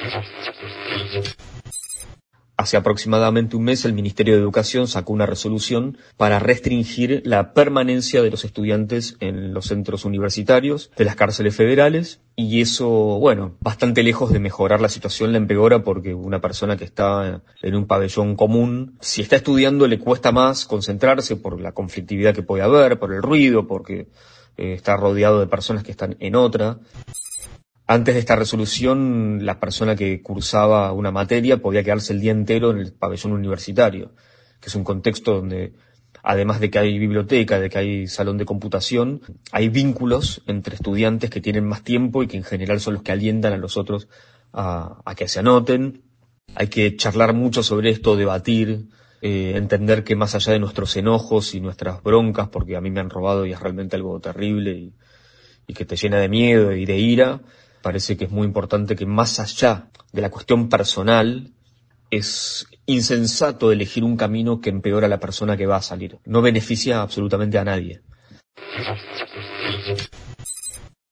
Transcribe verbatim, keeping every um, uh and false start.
Hace aproximadamente un mes el Ministerio de Educación sacó una resolución para restringir la permanencia de los estudiantes en los centros universitarios de las cárceles federales, y eso, bueno, bastante lejos de mejorar la situación, la empeora, porque una persona que está en un pabellón común, si está estudiando le cuesta más concentrarse por la conflictividad que puede haber, por el ruido, porque eh, está rodeado de personas que están en otra. Antes de esta resolución, la persona que cursaba una materia podía quedarse el día entero en el pabellón universitario, que es un contexto donde, además de que hay biblioteca, de que hay salón de computación, hay vínculos entre estudiantes que tienen más tiempo y que en general son los que alientan a los otros a, a que se anoten. Hay que charlar mucho sobre esto, debatir, eh, entender que más allá de nuestros enojos y nuestras broncas, porque a mí me han robado y es realmente algo terrible y, y que te llena de miedo y de ira, parece que es muy importante que más allá de la cuestión personal, es insensato elegir un camino que empeora a la persona que va a salir. No beneficia absolutamente a nadie.